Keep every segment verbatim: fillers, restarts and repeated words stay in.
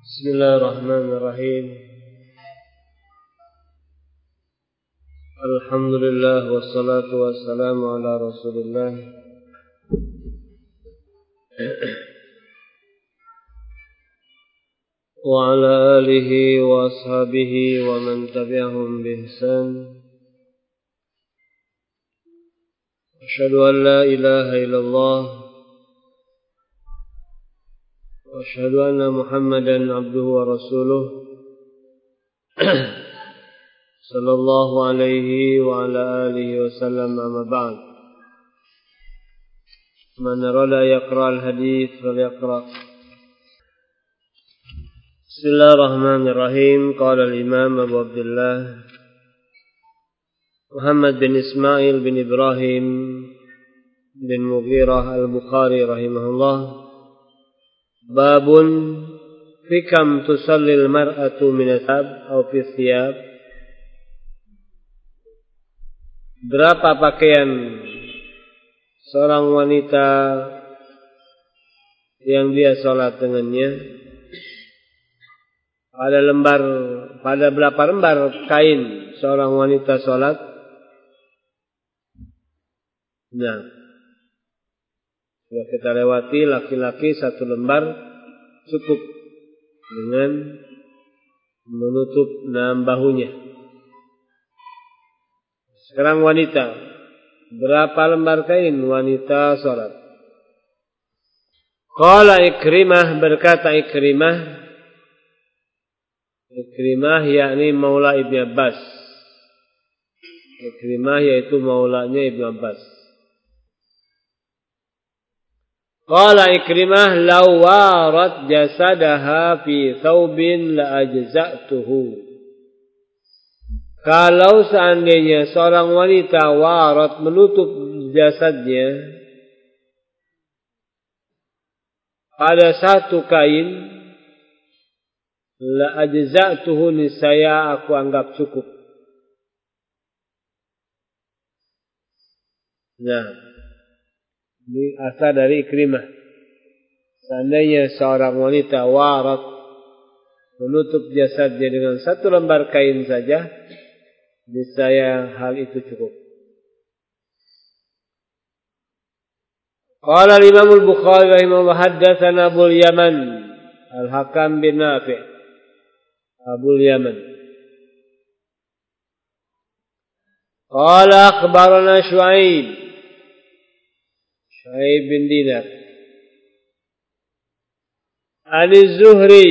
Bismillahirrahmanirrahim. Alhamdulillah wassalatu wassalamu ala Rasulillah wa ala alihi wa ashabihi wa man tabi'ahum bi ihsan. Asyhadu an la ilaha illallah وأشهد أن محمدا عبده ورسوله صلى الله عليه وعلى آله وسلم أما بعد من أراد يقرأ الحديث فليقرأ. بسم الله الرحمن الرحيم. قال الإمام أبو عبد الله محمد بن إسماعيل بن إبراهيم بن مغيرة البخاري رحمه الله: Babun fi kam tusallil mar'atu min athab atau fi thiyab. Berapa pakaian seorang wanita yang dia salat dengannya? Pada lembar, pada berapa lembar kain seorang wanita salat? Nah, sudah kita lewati, laki-laki satu lembar cukup dengan menutup enam bahunya. Sekarang wanita, berapa lembar kain wanita salat? Qala Ikrimah, berkata Ikrimah, Ikrimah yakni maula Ibnu Abbas. Ikrimah yaitu maulanya Ibnu Abbas. Qala Ikrimah, law warat jasadaha fi thawbin la ajza'tuhu. Kalau seandainya seorang wanita warat menutup jasadnya pada satu kain, la ajza'tuhu, niscaya aku anggap cukup. Nah, ini asal dari Ikrimah. Seandainya seorang wanita warat menutup jasadnya dengan satu lembar kain saja, niscaya hal itu cukup. Qala Imam Al-Bukhari rahimahullah, haddatsana Abul Yaman Al-Hakam bin Nafi'. Abul Yaman qala akhbarana Syu'aib Syu'aib bin Dinar Ani Zuhri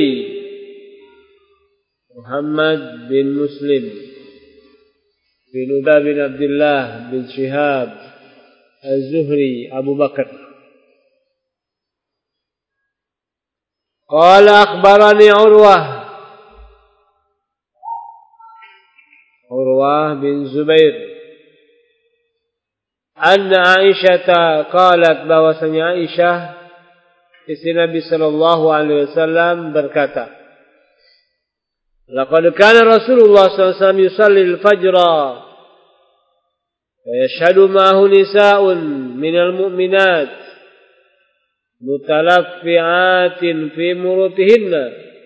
Muhammad bin Muslim bin Uda bin Abdullah bin Shihab Az-Zuhri Abu Bakar qala akhbarani Urwah Urwah bin Zubair anna Aisyah qalat, bahwasanya Aisyah istri Nabi sallallahu alaihi wasallam berkata, laqad kana Rasulullah sallallahu alaihi wasallam yusalli al-fajra wa yashhadu ma'ahu nisa'un minal mu'minat mutalaffi'atin fi murutihinna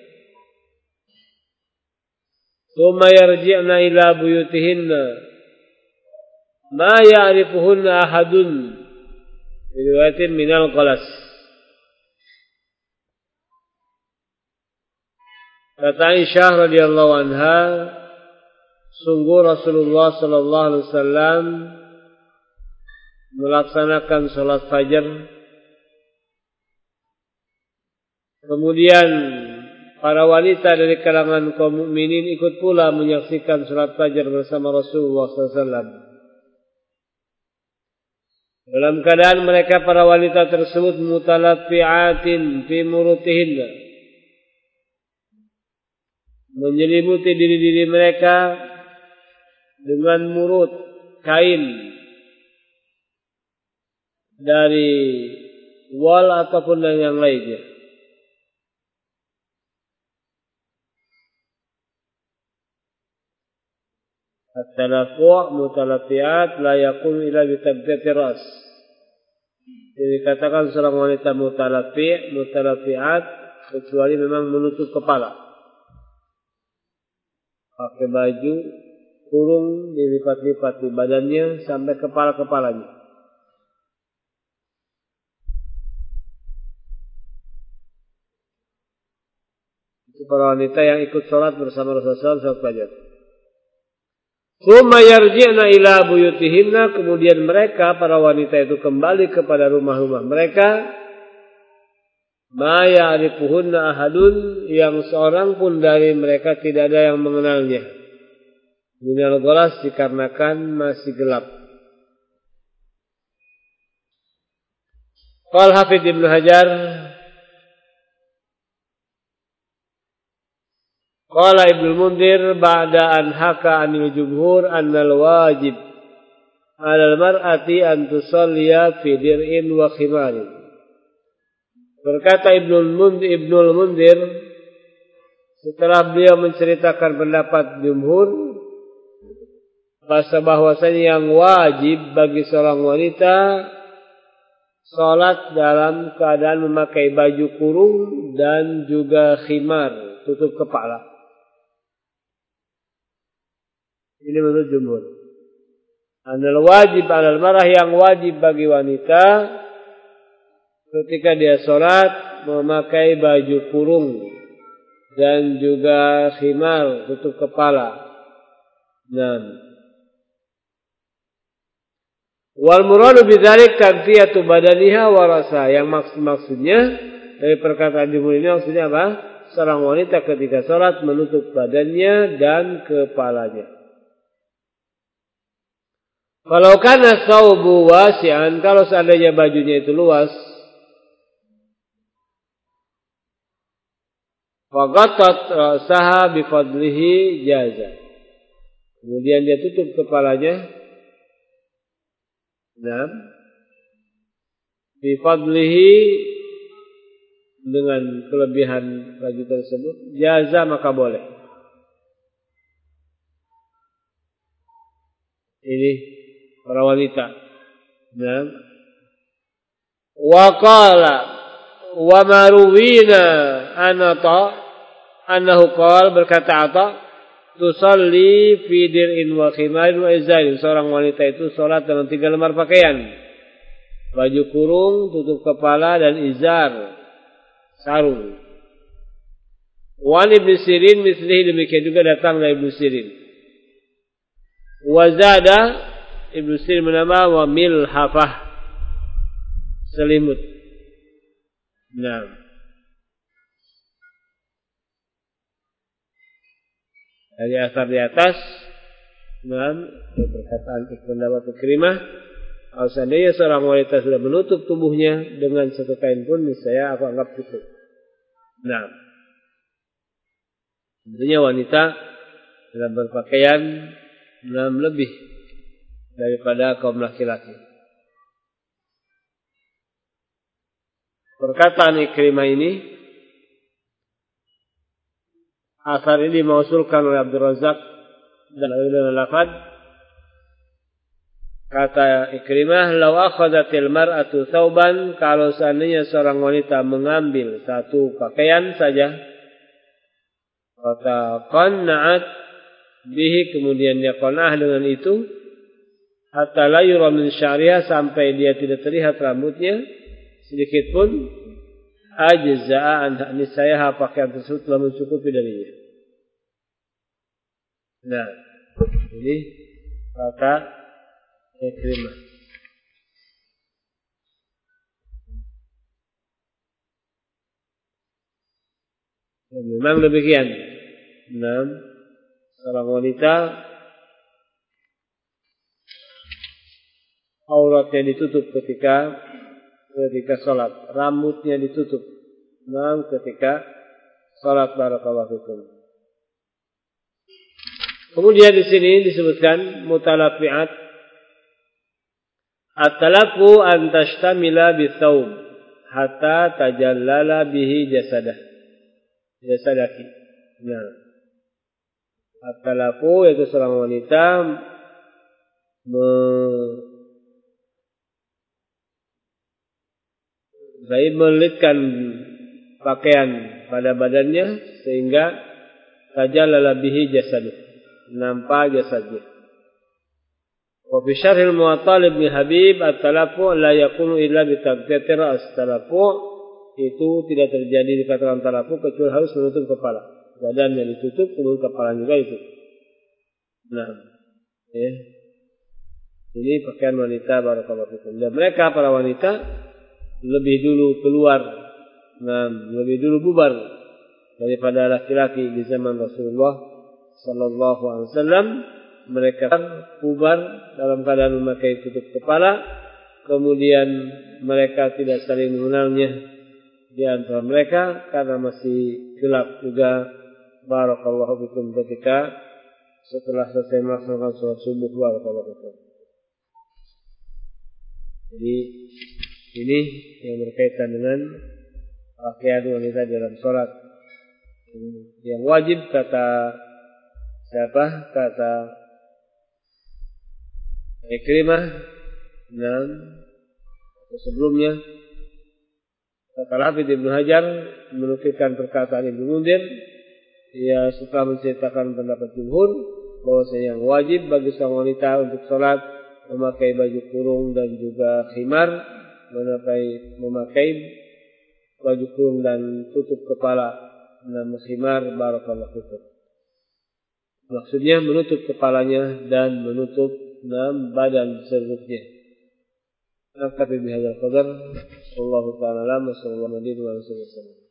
thumma yarji'na ila buyutihinna ma ya'rifuhunna ahadun riwayatin minal qalas. Kata Aisyah radhiyallahu anha, sungguh Rasulullah sallallahu alaihi wasallam melaksanakan salat fajar, kemudian para wanita dari kalangan kaum mukminin ikut pula menyaksikan salat fajar bersama Rasulullah sallallahu alaihi wasallam. Dalam keadaan mereka para wanita tersebut mutalaffi'atin fi murutihinna, menyelimuti diri-diri mereka dengan murut, kain dari wal ataupun dari yang lainnya. At-talafu' mutalaffi'at la yakun ila bi tabdati ras. Jadi dikatakan seorang wanita mutalaffi', mutalaffi'at kecuali memang menutup kepala. Pakai baju kurung dilipat-lipat di badannya sampai kepala-kepalanya. Itu para wanita yang ikut sholat bersama Rasulullah sholat fajar. Tsumma yarji'na ila buyutihinna, kemudian mereka para wanita itu kembali kepada rumah-rumah mereka. Ma ya'rifuhunna ahadun, yang seorang pun dari mereka tidak ada yang mengenalnya. Minal ghalas, dikarenakan masih gelap. Qala Hafidz Ibnu Hajar, qala Ibnu Munzir ba'da an haka 'anil jumhur annal wajib 'alal mar'ati an tusalliya fi dir'in wa khimarin. Berkata Ibnu Munzir, Ibnu Munzir setelah beliau menceritakan pendapat jumhur bahwasanya yang wajib bagi seorang wanita salat dalam keadaan memakai baju kurung dan juga khimar, tutup kepala. Ini menurut jumhur. Anal wajib alal marah, yang wajib bagi wanita ketika dia sholat memakai baju kurung dan juga khimar, tutup kepala. Nah, wal muradu bidzalik kafiyatu badaniha wa rasa, yang maksud maksudnya dari perkataan jumhur ini maksudnya apa? Seorang wanita ketika sholat menutup badannya dan kepalanya. Kalau kana thawbu wasi'an, kalau seandainya bajunya itu luas, faqatat ra'saha bifadlihi jaza, kemudian dia tutup kepalanya, nah, bifadlihi, dengan kelebihan baju tersebut, jaza, maka boleh. Ini para wanita. Nah, wa qala wa maruwina anata annahu qala, berkata Atha, tusalli fi dir'in wa khimarin wa izarin, seorang wanita itu salat dengan tiga lembar pakaian, baju kurung, tutup kepala, dan izar, sarung. Wan Ibnu Sirin mislihi, demikian juga datang dari Ibnu Sirin. Wa zada, Ibnu Sirin menambah, wa milhafah, selimut. Nah, dari asar di atas, nah, perkataan pendapat Ikrimah, kalau seandainya seorang wanita sudah menutup tubuhnya dengan satu kain pun, saya aku anggap cukup. Nah, tentunya wanita dalam berpakaian dalam lebih daripada kaum laki-laki. Perkataan Ikrimah ini, asar ini dimausulkan oleh Abdul Razak dan Ibnu Lafad. Kata Ikrimah, "Lau akhadhatil mar'atu thawban," kalau seandainya seorang wanita mengambil satu pakaian saja, kata qanna'at bihi, kemudian dia qana'ah dengan itu, hatta la yura min sya'riha, sampai dia tidak terlihat rambutnya sedikit pun, ajza'a an nisaiha, pakaian tersebut telah mencukupi darinya. Nah, ini kata Ikrimah. Ya, memang demikian. Nah, seorang wanita auratnya ditutup ketika ketika sholat, rambutnya ditutup, nah, ketika sholat. Barakallahu fikum. Kemudian di sini disebutkan mutalafiat, at-talafu an tashtamila bithawb hatta tajallala bihi jasadah jasadaki. Nah, at-talafu yaitu seorang wanita me Saya melitkan pakaian pada badannya sehingga tajallala bihi jasadu, nampak jasadnya. Wa fi syarhil Muwatta Ibnu Habib at-talafu la yakunu illa bi taghtiyati ra's. Talafu itu tidak terjadi dikatakan talafu kecuali harus menutup kepala. Badannya ditutup, kemudian kepala juga itu. Nah, ya. Ini pakaian wanita barakallahu fikum. Dan mereka para wanita lebih dulu keluar, nah, lebih dulu bubar daripada laki-laki di zaman Rasulullah sallallahu alaihi wasallam. Mereka bubar dalam keadaan memakai tutup kepala, kemudian mereka tidak saling mengenalnya di antara mereka karena masih gelap juga barakallahu fikum ketika setelah selesai melaksanakan sholat subuh barakallahu fikum. Jadi ini yang berkaitan dengan pakaian wanita dalam sholat. Yang wajib kata siapa? Kata Ikrimah. Nah, sebelumnya kata Hafidz Ibnu Hajar menukilkan perkataan Ibnu Munzir. Ia setelah menceritakan pendapat jumhur bahwasanya yang wajib bagi seorang wanita untuk sholat memakai baju kurung dan juga khimar, memakai memakai baju kurung dan tutup kepala, nama khimar barakallahu fikum. Maksudnya menutup kepalanya dan menutup nam badan seluruhnya. Nakfi bihadzal qadar. Wallahu ta'ala a'lam. Sallallahu alaihi wasallam.